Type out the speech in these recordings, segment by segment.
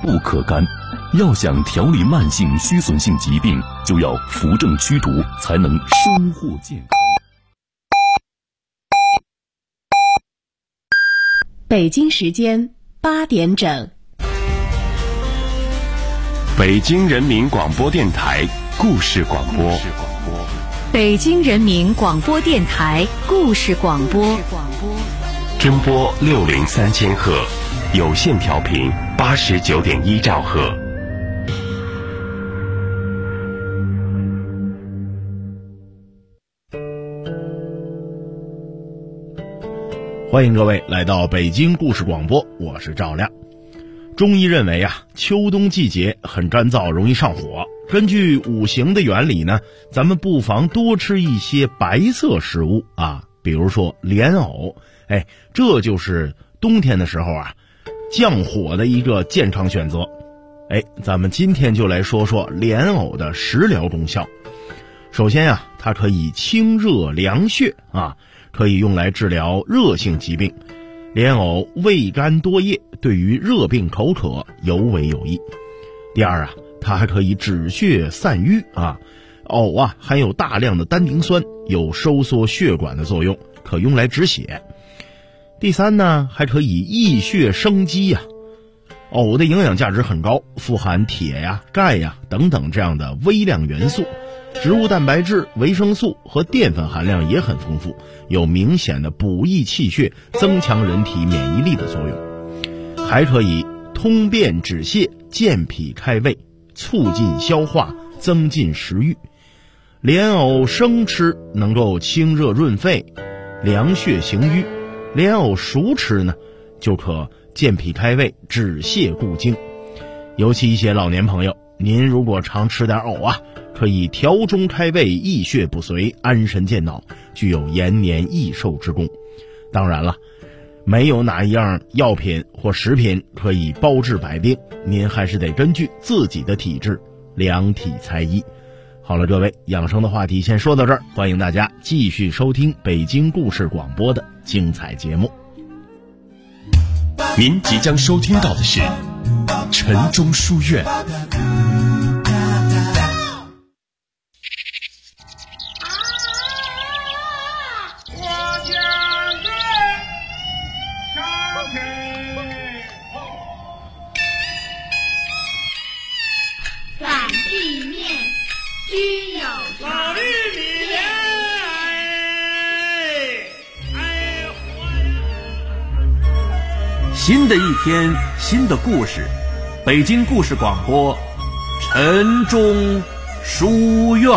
不可干。要想调理慢性虚损性疾病，就要扶正驱毒，才能收获健康。 北京时间8点整， 北京人民广播电台故事广播。 北京人民广播电台故事广播， 真波603000赫，有线调频89.1兆赫。 欢迎各位来到北京故事广播，我是赵亮。中医认为秋冬季节很干燥，容易上火。根据五行的原理呢，咱们不妨多吃一些白色食物比如说莲藕，这就是冬天的时候降火的一个健康选择。咱们今天就来说说莲藕的食疗功效。首先它可以清热凉血可以用来治疗热性疾病。莲藕味甘多液，对于热病口渴尤为有益。第二它还可以止血散瘀藕含有大量的单宁酸，有收缩血管的作用，可用来止血。第三呢，还可以益血生肌藕的营养价值很高，富含铁钙等等这样的微量元素，植物蛋白质、维生素和淀粉含量也很丰富，有明显的补益气血、增强人体免疫力的作用，还可以通便止泻、健脾开胃、促进消化、增进食欲。莲藕生吃能够清热润肺、凉血行瘀，莲藕熟吃呢就可健脾开胃、止泻固精。尤其一些老年朋友，您如果常吃点藕可以调中开胃、益血不遂、安神健脑，具有延年益寿之功。当然了，没有哪一样药品或食品可以包治百病，您还是得根据自己的体质量体裁衣。好了，各位，养生的话题先说到这儿，欢迎大家继续收听北京故事广播的精彩节目。 您即将收听到的是晨钟书院。 新的一天，新的故事，北京故事广播，晨钟书院。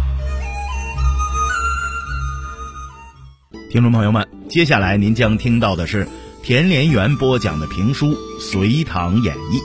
听众朋友们，接下来您将听到的是田连元播讲的评书《隋唐演义》。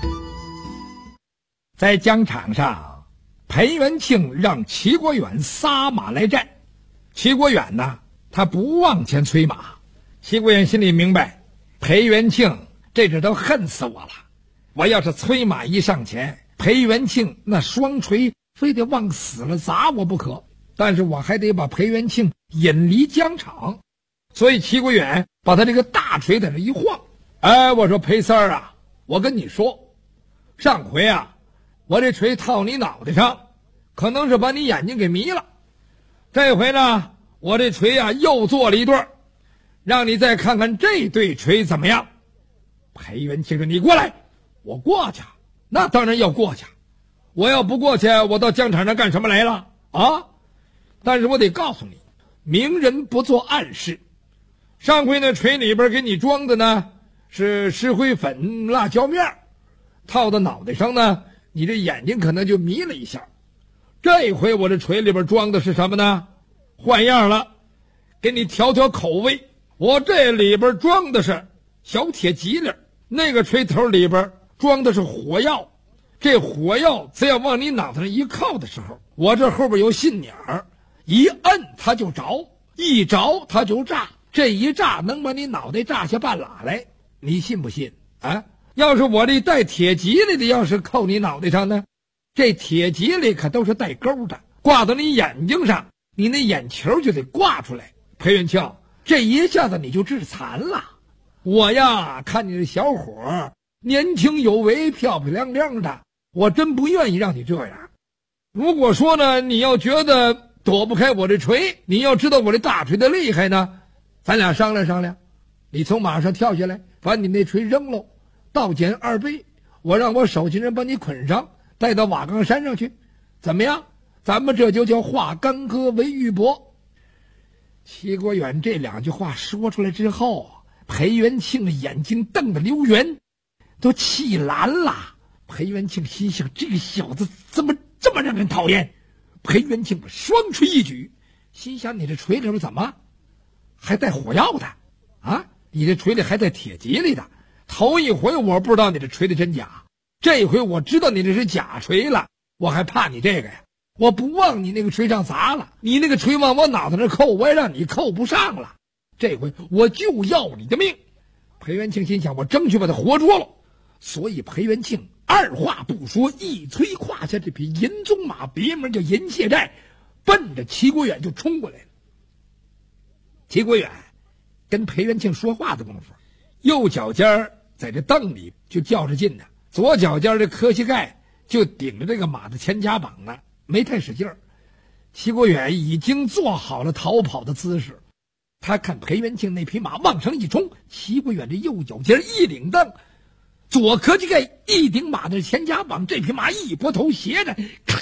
在疆场上，裴元庆让齐国远撒马来战。齐国远呢，他不往前催马。齐国远心里明白，裴元庆这都恨死我了。我要是催马一上前，裴元庆那双锤非得往死了砸我不可，但是我还得把裴元庆引离疆场。所以齐国远把他这个大锤在这一晃，我说裴三儿我跟你说，上回我这锤套你脑袋上，可能是把你眼睛给迷了。这回呢，我这锤又做了一对，让你再看看这对锤怎么样。裴元庆说：“你过来。”我过去，那当然要过去。我要不过去，我到疆场上干什么来了但是我得告诉你，明人不做暗事。上回那锤里边给你装的呢是石灰粉、辣椒面，套到脑袋上呢，你这眼睛可能就迷了一下。这回我这锤里边装的是什么呢？换样了，给你调调口味。我这里边装的是小铁蒺藜，那个锤头里边装的是火药。这火药只要往你脑袋上一靠的时候，我这后边有信鸟，一摁它就着，一着它就炸，这一炸能把你脑袋炸下半拉来，你信不信要是我这带铁蒺藜的要是扣你脑袋上呢，这铁蒺藜可都是带钩的，挂到你眼睛上，你那眼球就得挂出来。裴元庆，这一下子你就致残了。我看你的小伙年轻有为，漂漂亮亮的，我真不愿意让你这样。如果说呢，你要觉得躲不开我这锤，你要知道我这大锤的厉害呢，咱俩商量商量，你从马上跳下来，把你那锤扔喽，倒减2倍，我让我手下人把你捆上，带到瓦岗山上去，怎么样？咱们这就叫化干戈为玉帛。齐国远这2句话说出来之后，裴元庆的眼睛瞪得溜圆，都气蓝了。裴元庆心想，这个小子怎么这么让人讨厌？裴元庆把双锤一举，心想，你这锤里边怎么还带火药的啊？你这锤里还带铁蒺藜的。头一回我不知道你这锤的真假，这回我知道你这是假锤了，我还怕你这个呀？我不往你那个锤上砸了，你那个锤往我脑袋上扣，我也让你扣不上了。这回我就要你的命。裴元庆心想，我争取把他活捉了。所以裴元庆二话不说，一催胯下这匹银鬃马，别名叫银蟹寨，奔着齐国远就冲过来了。齐国远跟裴元庆说话的功夫，右脚尖在这凳里就较着劲呢，左脚尖这磕膝盖就顶着这个马的前夹膀呢，没太使劲儿。齐国远已经做好了逃跑的姿势，他看裴元庆那匹马往上一冲，齐国远这右脚尖一领蹬，左磕膝盖一顶马的前夹膀，这匹马一拨头斜着，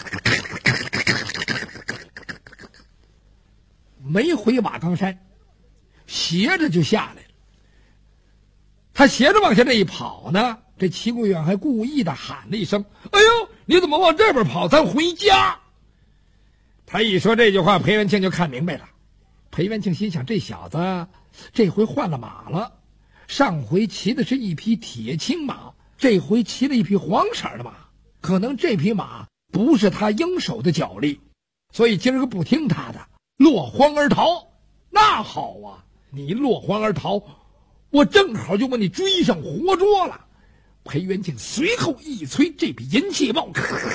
没回瓦岗山，斜着就下来了。他斜着往下这一跑呢，这齐国远还故意的喊了一声：“哎呦，你怎么往这边跑？咱回家！”他一说这句话，裴元庆就看明白了。裴元庆心想，这小子这回换了马了，上回骑的是一匹铁青马，这回骑了一匹黄色的马，可能这匹马不是他应手的脚力，所以今儿个不听他的，落荒而逃。那好啊，你落荒而逃，我正好就把你追上活捉了。裴元庆随后一催，这匹银蟹豹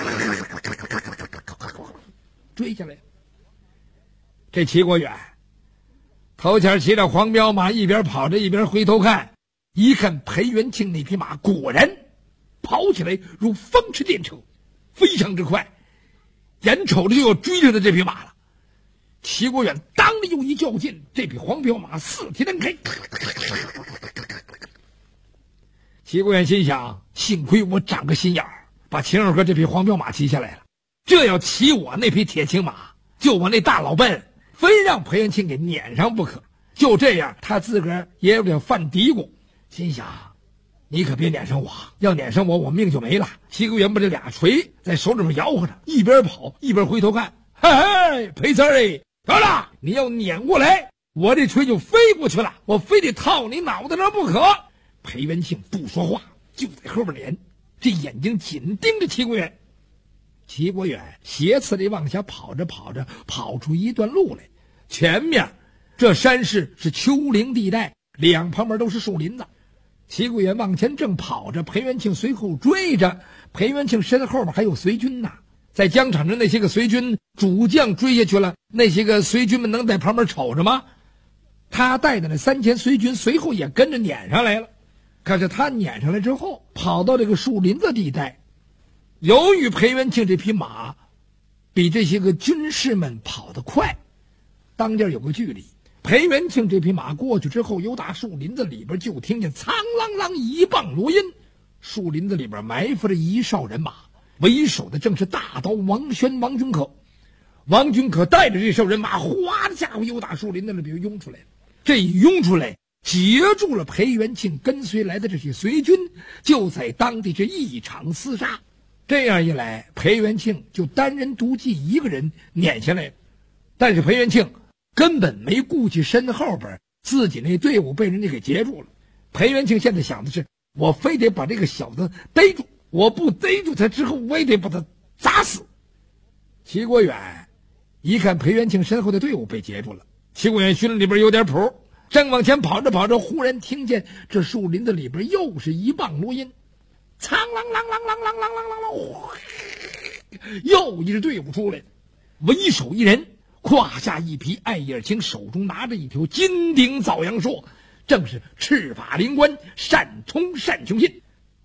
追下来。这齐国远头前骑着黄骠马，一边跑着一边回头看，一看裴元庆那匹马果然跑起来如风驰电掣，非常之快，眼瞅着就要追上的这匹马了。齐国远当的又一较劲，这匹黄骠马四蹄蹬开。齐国远心想，幸亏我长个心眼儿，把秦二哥这匹黄骠马骑下来了，这要骑我那匹铁青马，就我那大老笨，非让裴元庆给撵上不可。就这样，他自个儿也有点犯嘀咕，心想，你可别撵上我，要撵上我，我命就没了。齐国远把这俩锤在手里面摇晃着，一边跑一边回头看，嘿嘿，裴三儿，得了，你要撵过来，我这锤就飞过去了，我非得套你脑袋上不可。裴元庆不说话，就在后边撵，这眼睛紧盯着齐国远。齐国远斜刺地往下跑着跑着，跑出一段路来，前面这山势是丘陵地带，两旁边都是树林子。齐国远往前正跑着，裴元庆随后追着。裴元庆身后面还有随军呢，在疆场上那些个随军主将追下去了，那些个随军们能在旁边瞅着吗？他带的那3000随军随后也跟着撵上来了。可是他撵上来之后，跑到这个树林子地带，由于裴元庆这匹马比这些个军士们跑得快，当间有个距离，裴元庆这匹马过去之后，由打树林子里边就听见苍啷啷一棒锣音，树林子里边埋伏着一哨人马，为首的正是大刀王宣王君可。王君可带着这哨人马，哗的家伙由打树林子里边涌出来了。这一涌出来，截住了裴元庆跟随来的这些随军，就在当地这一场厮杀。这样一来，裴元庆就单人独骑一个人撵下来了。但是裴元庆根本没顾及身后边自己那队伍被人家给截住了。裴元庆现在想的是，我非得把这个小子逮住，我不逮住他之后，我也得把他砸死。齐国远一看裴元庆身后的队伍被截住了，齐国远心里边有点谱，正往前跑着跑着，忽然听见这树林子里边又是一棒锣音，苍啷啷啷啷啷啷啷啷，又一支队伍出来了，为首一人，胯下一匹艾叶青，手中拿着一条金顶枣阳槊，正是赤发灵官单冲单雄信。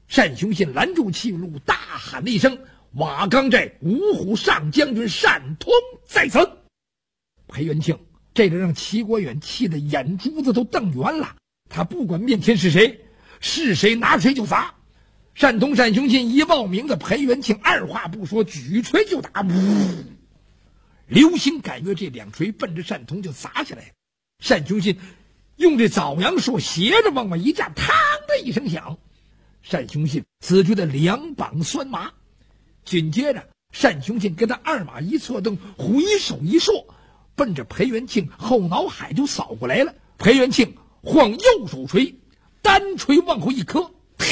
单雄信拦住气路，大喊了一声：“瓦岗寨五虎上将军单通在此！”裴元庆这个让齐国远气得眼珠子都瞪圆了，他不管面前是谁拿锤就砸。单通、单雄信一报名字，裴元庆二话不说，举锤就打。流星赶月，这两锤奔着单通就砸下来。单雄信用这枣阳槊斜着往外一架，嘡的一声响，单雄信只觉得两膀酸麻。紧接着单雄信跟他二马一错蹬，回手一槊，奔着裴元庆后脑海就扫过来了。裴元庆晃右手锤，单锤往后一磕，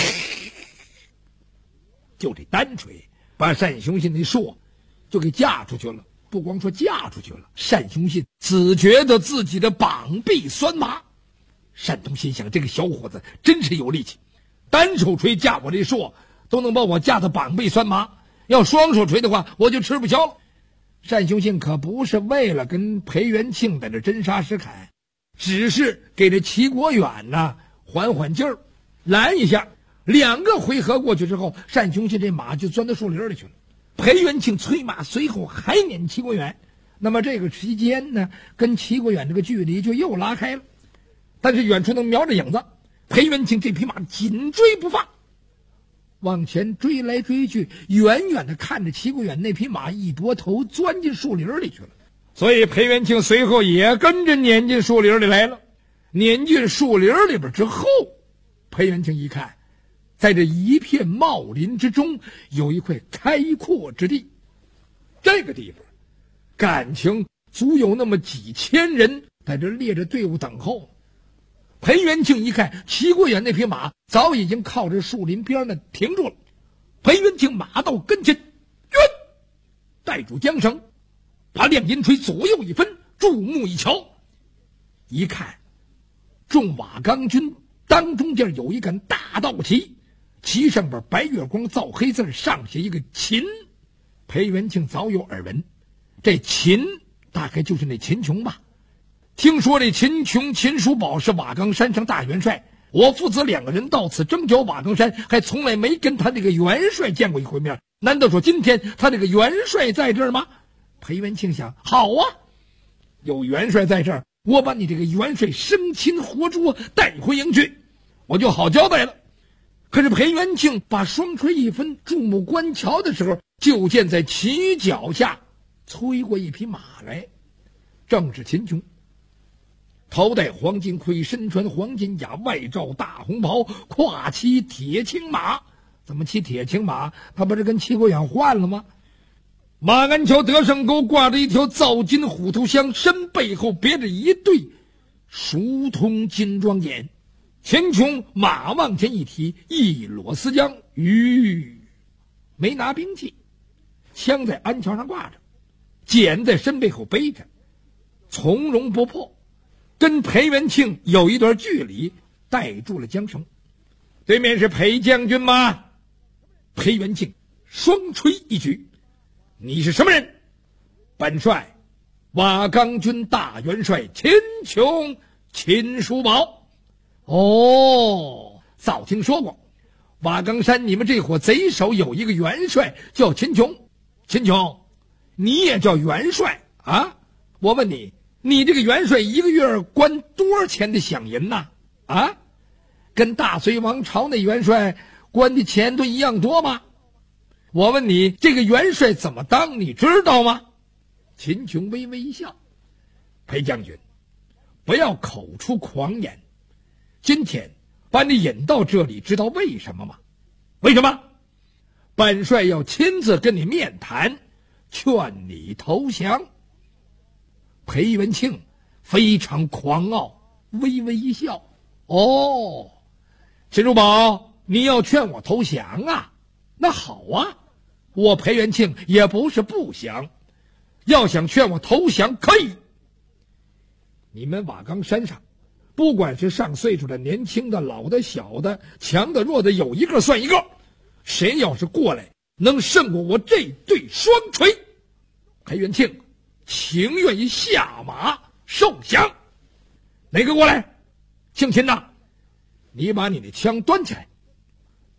就这单锤把单雄信那槊就给架出去了。不光说架出去了，单雄信只觉得自己的膀臂酸麻。单通心想，这个小伙子真是有力气，单手锤架我这槊都能把我架得膀臂酸麻，要双手锤的话我就吃不消了。单雄信可不是为了跟裴元庆在这真杀实砍，只是给这齐国远呢缓缓劲儿，拦一下。两个回合过去之后，单雄信这马就钻到树林里去了。裴元庆催马随后还撵齐国远，那么这个期间呢，跟齐国远这个距离就又拉开了。但是远处能瞄着影子，裴元庆这匹马紧追不放，往前追来追去，远远的看着齐国远那匹马一拨头钻进树林里去了。所以裴元庆随后也跟着撵进树林里来了。撵进树林里边之后，裴元庆一看，在这一片茂林之中有一块开阔之地，这个地方感情足有那么几千人在这列着队伍等候。裴元庆一看，齐国远那匹马早已经靠着树林边呢停住了。裴元庆马到跟前，带住缰绳，把亮银锤左右一分，注目一瞧，一看众瓦岗军当中间有一杆大道旗，旗上边白月光造黑字，上写一个秦。裴元庆早有耳闻，这秦大概就是那秦琼吧。听说这秦琼、秦叔宝是瓦岗山上大元帅，我父子两个人到此征剿瓦岗山，还从来没跟他这个元帅见过一回面。难道说今天他这个元帅在这儿吗？裴元庆想，好啊，有元帅在这儿，我把你这个元帅生擒活捉带回营去，我就好交代了。可是裴元庆把双锤一分，注目观瞧的时候，就见在旗脚下催过一匹马来，正是秦琼。头戴黄金盔，身穿黄金甲，外罩大红袍，跨骑铁青马。怎么骑铁青马？他不是跟齐国远换了吗？马鞍桥得胜钩挂着一条造金虎头香，身背后别着一对熟通金装眼。秦琼马往前一提，一裸丝缰，没拿兵器，枪在鞍桥上挂着，锏在身背后背着，从容不迫，跟裴元庆有一段距离，带住了缰绳。对面是裴将军吗？裴元庆双锤一举，你是什么人？本帅瓦岗军大元帅秦琼，秦叔宝。哦，早听说过，瓦岗山你们这伙贼首有一个元帅叫秦琼。秦琼，你也叫元帅啊？我问你，你这个元帅一个月关多少钱的饷银呐？啊，跟大隋王朝那元帅关的钱都一样多吗？我问你，这个元帅怎么当，你知道吗？秦琼微微一笑，裴将军，不要口出狂言。今天把你引到这里，知道为什么吗？为什么？本帅要亲自跟你面谈，劝你投降。裴元庆非常狂傲，微微一笑。哦，秦叔宝，你要劝我投降啊？那好啊，我裴元庆也不是不想，要想劝我投降可以。你们瓦岗山上，不管是上岁数的、年轻的、老的、小的、强的、弱的，有一个算一个。谁要是过来能胜过我这对双锤，裴元庆情愿意下马受降。哪个过来？姓秦的，你把你的枪端起来，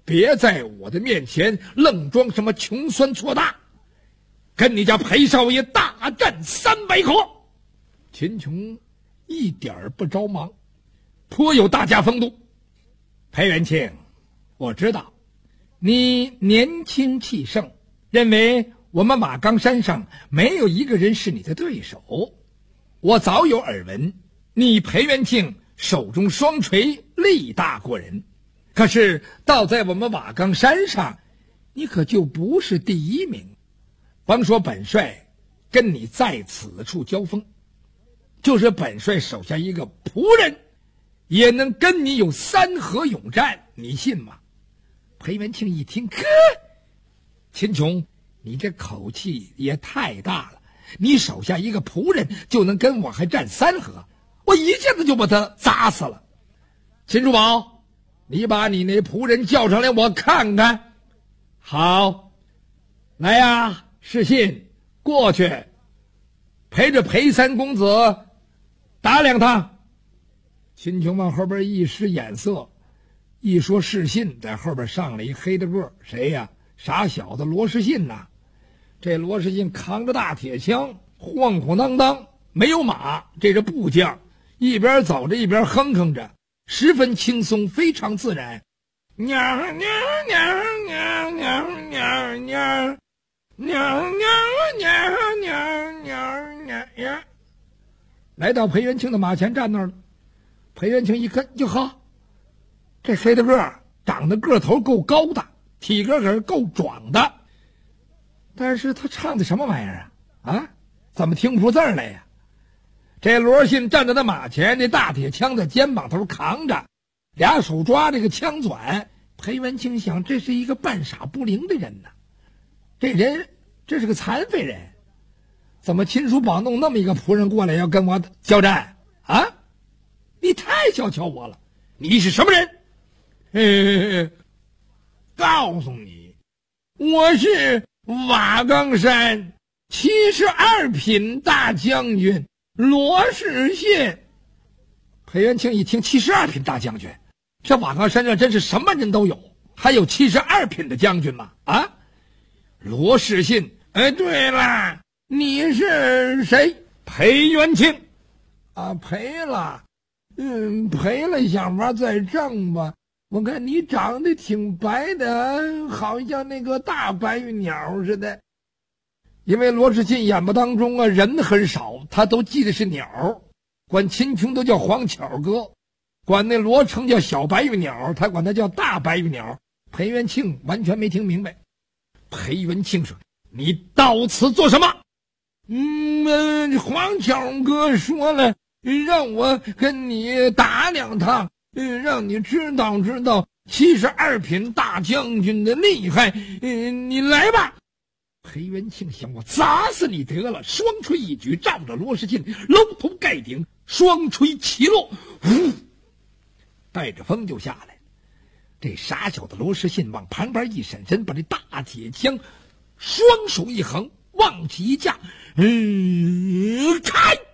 别在我的面前愣装什么穷酸错大，跟你家裴少爷大战300口。秦琼一点不着忙，颇有大家风度。裴元庆，我知道你年轻气盛，认为我们马岗山上没有一个人是你的对手。我早有耳闻，你裴元庆手中双锤，力大过人。可是倒在我们马岗山上，你可就不是第1名。甭说本帅跟你在此处交锋，就是本帅手下一个仆人，也能跟你有3合勇战，你信吗？裴元庆一听，呵，秦琼，你这口气也太大了，你手下一个仆人就能跟我还战3合，我一下子就把他砸死了。秦叔宝，你把你那仆人叫上来我看看。好，来呀，世信过去陪着裴三公子打2趟。秦琼往后边一使眼色，一说世信，在后边上了一黑的个，谁呀？傻小子罗世信呐。这罗世信扛着大铁枪，晃晃荡荡，没有马，这是部将，一边走着一边哼哼着，十分轻松，非常自然。娘娘娘娘娘娘娘娘娘娘，来到裴元庆的马前站那儿了。裴元庆一看，哟呵，这黑的个长得个头够高的，体格可是够壮的，但是他唱的什么玩意儿啊？怎么听不出字来呀？这罗信站在他马前，这大铁枪在肩膀头扛着，俩手抓这个枪转。裴元庆想，这是一个半傻不灵的人呢，这人这是个残废人，怎么秦叔宝弄那么一个仆人过来要跟我交战啊？你太小瞧我了，你是什么人？告诉你，我是瓦岗山72品大将军罗世信。裴元庆一听72品大将军，这瓦岗山上真是什么人都有，还有72品的将军吗？啊，罗世信。对了，你是谁？裴元庆。啊，赔了。赔了想法再挣吧。我看你长得挺白的，好像那个大白玉鸟似的。因为罗世信眼巴当中啊人很少，他都记得是鸟，管秦琼都叫黄巧哥，管那罗成叫小白玉鸟，他管他叫大白玉鸟。裴元庆完全没听明白。裴元庆说：“你到此做什么？”黄巧哥说了，让我跟你打2趟，让你知道知道72品大将军的厉害。你来吧。裴元庆想，我砸死你得了，双锤一举，照着罗世信搂头盖顶，双锤齐落，呼，带着风就下来。这傻小子罗世信往旁边一闪身，把这大铁枪双手一横，往起一架，开！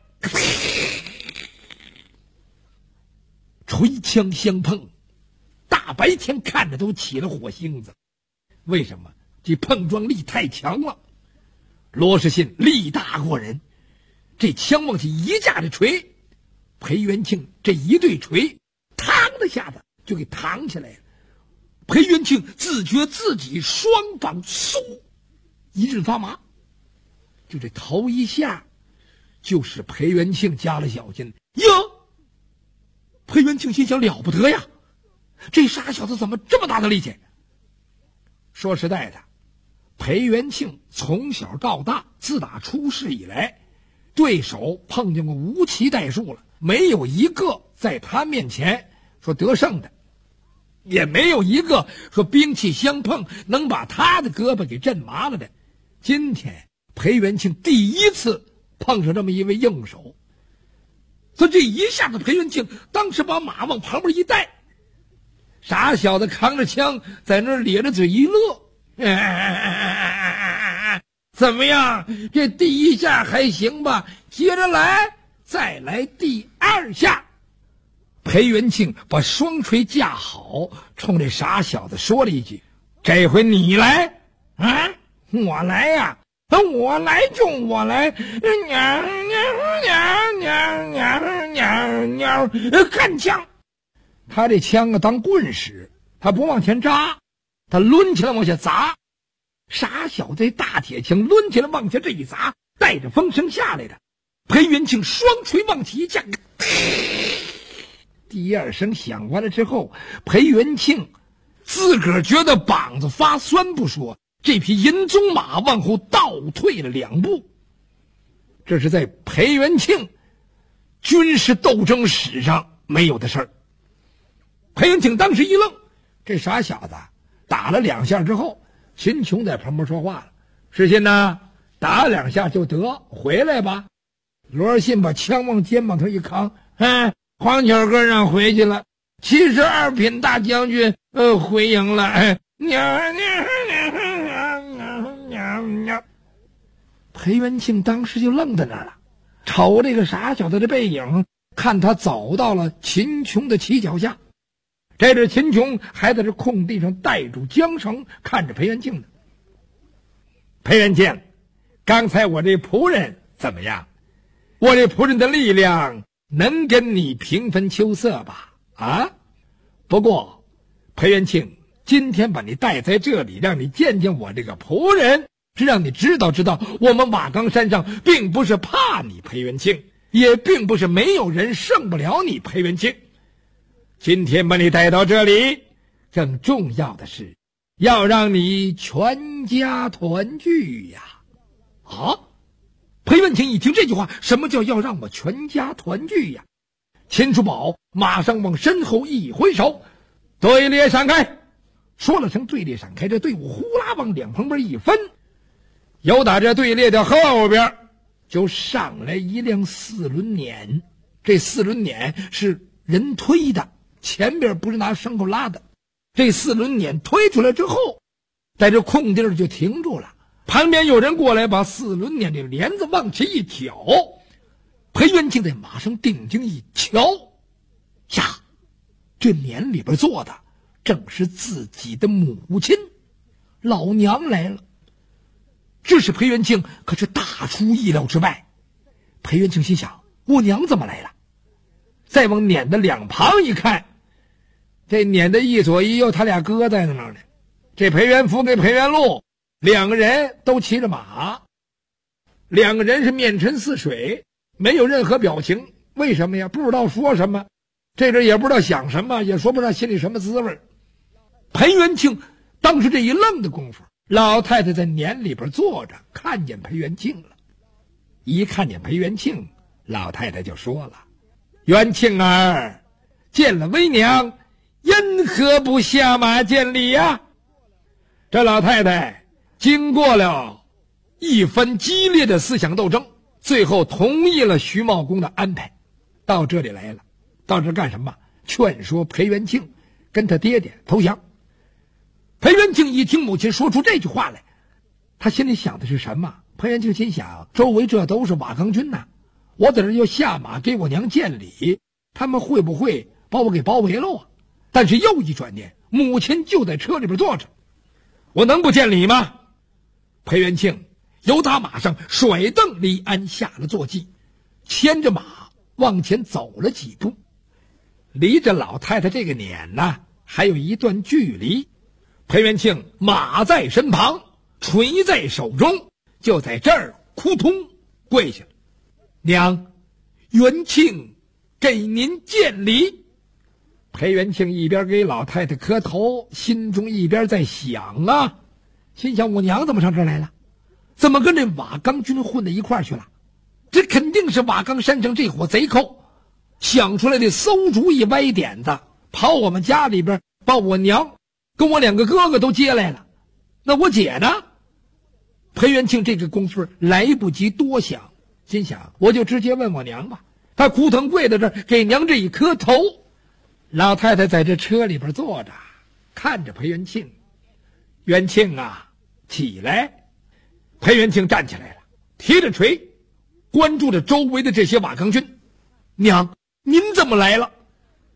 锤枪相碰，大白天看着都起了火星子。为什么？这碰撞力太强了。罗世信力大过人，这枪往起一架的锤，裴元庆这一对锤，嘡的下子就给扛起来了。裴元庆自觉自己双膀嗖一阵发麻，就这头一下，就使裴元庆加了小心。哟，裴元庆心想，了不得呀，这傻小子怎么这么大的力气？说实在的，裴元庆从小到大，自打出世以来，对手碰见过无其代数了，没有一个在他面前说得胜的，也没有一个说兵器相碰能把他的胳膊给震麻了的。今天裴元庆第一次碰上这么一位硬手，所以这一下子裴元庆当时把马往旁边一带，傻小子扛着枪在那儿咧着嘴一乐，怎么样？这第一下还行吧？接着来，再来第2下。 裴元庆把双锤架好，冲这傻小子说了一句：“这回你来啊，我来呀，我来就我来，娘干枪！”他这枪啊当棍使，他不往前扎，他抡起来往下砸。傻小子大铁枪抡起来往下这一砸，带着风声下来的。裴元庆双锤往起一架，第二声响完了之后，裴元庆自个儿觉得膀子发酸不说，这匹银鬃马往后倒退了2步。这是在裴元庆军事斗争史上没有的事儿。裴元庆当时一愣，这傻小子打了2下之后，秦琼在旁边说话了：“世信呐，打2下就得，回来吧。”罗尔信把枪往肩膀上一扛：“黄巧哥让回去了，72品大将军回营了。”裴元庆当时就愣在那儿了，瞅这个傻小子的背影，看他走到了秦琼的旗脚下。这是秦琼还在这空地上带住缰绳，看着裴元庆呢。裴元庆，刚才我这仆人怎么样？我这仆人的力量能跟你平分秋色吧？啊？不过裴元庆，今天把你带在这里，让你见见我这个仆人，是让你知道我们瓦岗山上并不是怕你裴元庆，也并不是没有人胜不了你裴元庆。今天把你带到这里，更重要的是要让你全家团聚呀！啊！裴元庆一听这句话，什么叫要让我全家团聚呀？秦叔宝马上往身后一挥手，队列闪开。说了声队列闪开，这队伍呼啦往两旁边一分，有打这队列的后边就上来一辆4轮辇。这4轮辇是人推的，前边不是拿牲口拉的。这4轮辇推出来之后，在这空地儿就停住了。旁边有人过来，把4轮辇这帘子往起一挑。裴元庆在马上定睛一瞧，呀，这辇里边坐的正是自己的母亲，老娘来了。这是裴元庆可是大出意料之外。裴元庆心想，我娘怎么来了？再往撵的两旁一看，这撵的一左一右，他俩搁在那儿呢。这裴元福跟裴元禄2个人都骑着马，2个人是面沉似水，没有任何表情。为什么呀？不知道说什么，这人也不知道想什么，也说不上心里什么滋味。裴元庆当时这一愣的功夫，老太太在撵里边坐着，看见裴元庆了。一看见裴元庆，老太太就说了：“元庆儿，见了微娘，因何不下马见礼呀？”这老太太经过了一番激烈的思想斗争，最后同意了徐茂公的安排，到这里来了。到这干什么？劝说裴元庆跟他爹爹投降。裴元庆一听母亲说出这句话来，他心里想的是什么？裴元庆心想，周围这都是瓦岗军呐，我在这要下马给我娘见礼，他们会不会把我给包围了啊？但是又一转念，母亲就在车里边坐着，我能不见礼吗？裴元庆由他马上甩蹬离鞍下了坐骑，牵着马往前走了几步，离着老太太这个撵呢还有一段距离。裴元庆马在身旁，锤在手中，就在这儿扑通跪下了。娘，元庆给您见礼。裴元庆一边给老太太磕头，心中一边在想啊，心想我娘怎么上这儿来了？怎么跟这瓦岗军混到一块儿去了？这肯定是瓦岗山上这伙贼寇想出来的馊主意歪点子，跑我们家里边把我娘跟我2个哥哥都接来了。那我姐呢？裴元庆这个功夫来不及多想，心想我就直接问我娘吧。他扑腾跪在这儿，给娘这一磕头。老太太在这车里边坐着，看着裴元庆。元庆啊，起来。裴元庆站起来了，提着锤关注着周围的这些瓦岗军。娘，您怎么来了？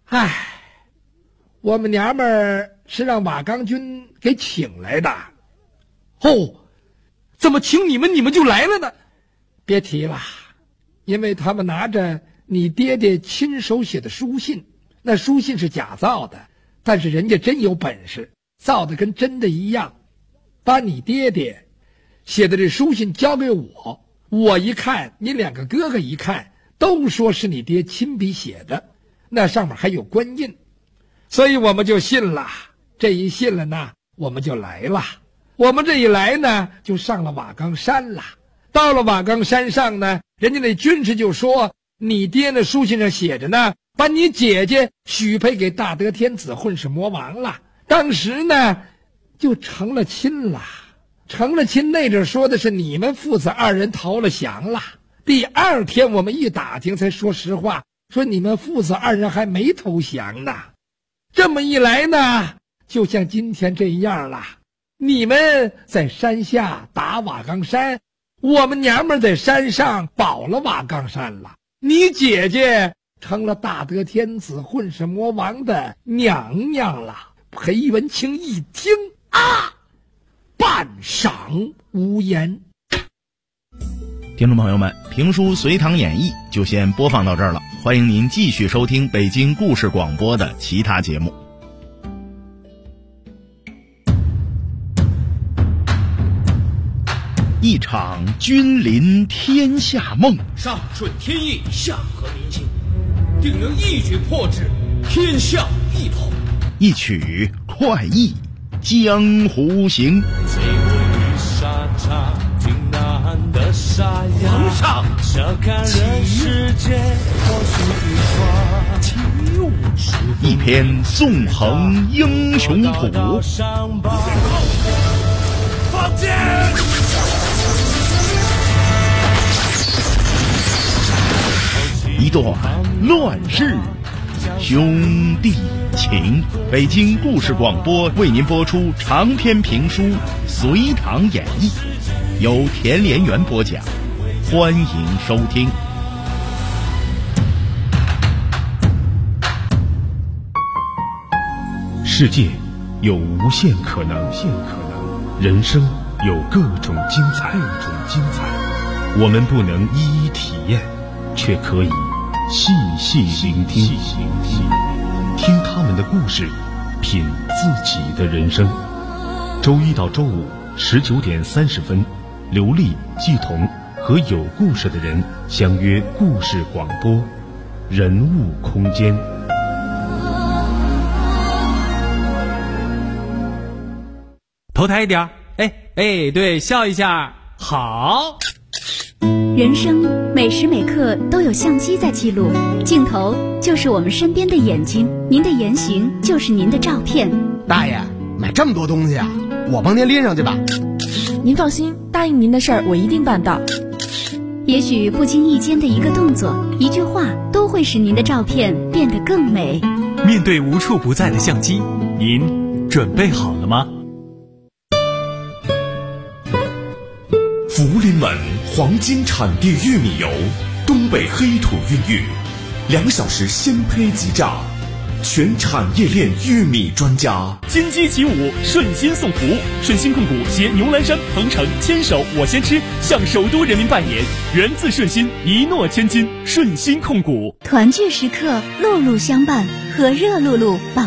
唉，我们娘们儿是让瓦岗军给请来的。哦，怎么请你们就来了呢？别提了，因为他们拿着你爹爹亲手写的书信，那书信是假造的，但是人家真有本事，造的跟真的一样，把你爹爹写的这书信交给我，我一看，你两个哥哥一看，都说是你爹亲笔写的，那上面还有官印，所以我们就信了。这一信了呢，我们就来了。我们这一来呢，就上了瓦岗山了。到了瓦岗山上呢，人家那军师就说，你爹那书信上写着呢，把你姐姐许配给大德天子混世魔王了。当时呢，就成了亲了。成了亲那阵说的是你们父子二人投了降了。第二天我们一打听才说实话，说你们父子二人还没投降呢。这么一来呢，就像今天这样了。你们在山下打瓦岗山，我们娘们在山上保了瓦岗山了。你姐姐成了大德天子混世魔王的娘娘了。裴元清一听啊，半晌无言。 听众朋友们，评书《隋唐演义》就先播放到这儿了，欢迎您继续收听北京故事广播的其他节目。一场君临天下梦， 上顺天意，下合民心，定能一举破之，天下一统。 一曲快意江湖行。 皇上， 一篇纵横英雄谱， 放箭！ 一段乱世兄弟情。北京故事广播为您播出长篇评书《隋唐演义》，由田连元播讲，欢迎收听。 世界有无限可能，人生有各种精彩。我们不能一一体验，却可以细细聆听，听他们的故事，品自己的人生。周一到周五19点30分，刘丽、季彤和有故事的人相约故事广播，人物空间。 头抬一点，哎，对，笑一下，好。 人生每时每刻都有相机在记录，镜头就是我们身边的眼睛，您的言行就是您的照片。 大爷，买这么多东西啊，我帮您拎上去吧。 您放心，答应您的事儿我一定办到。 也许不经意间的一个动作、一句话，都会使您的照片变得更美。 面对无处不在的相机，您准备好了吗？ 福临门黄金产地玉米油，东北黑土孕育，2小时鲜胚即榨，全产业链玉米专家。 金鸡起舞，顺心送福。顺心控股携牛栏山、鹏城牵手我先吃，向首都人民拜年。源自顺心，一诺千金。顺心控股， 团聚时刻，路路相伴，和热露露保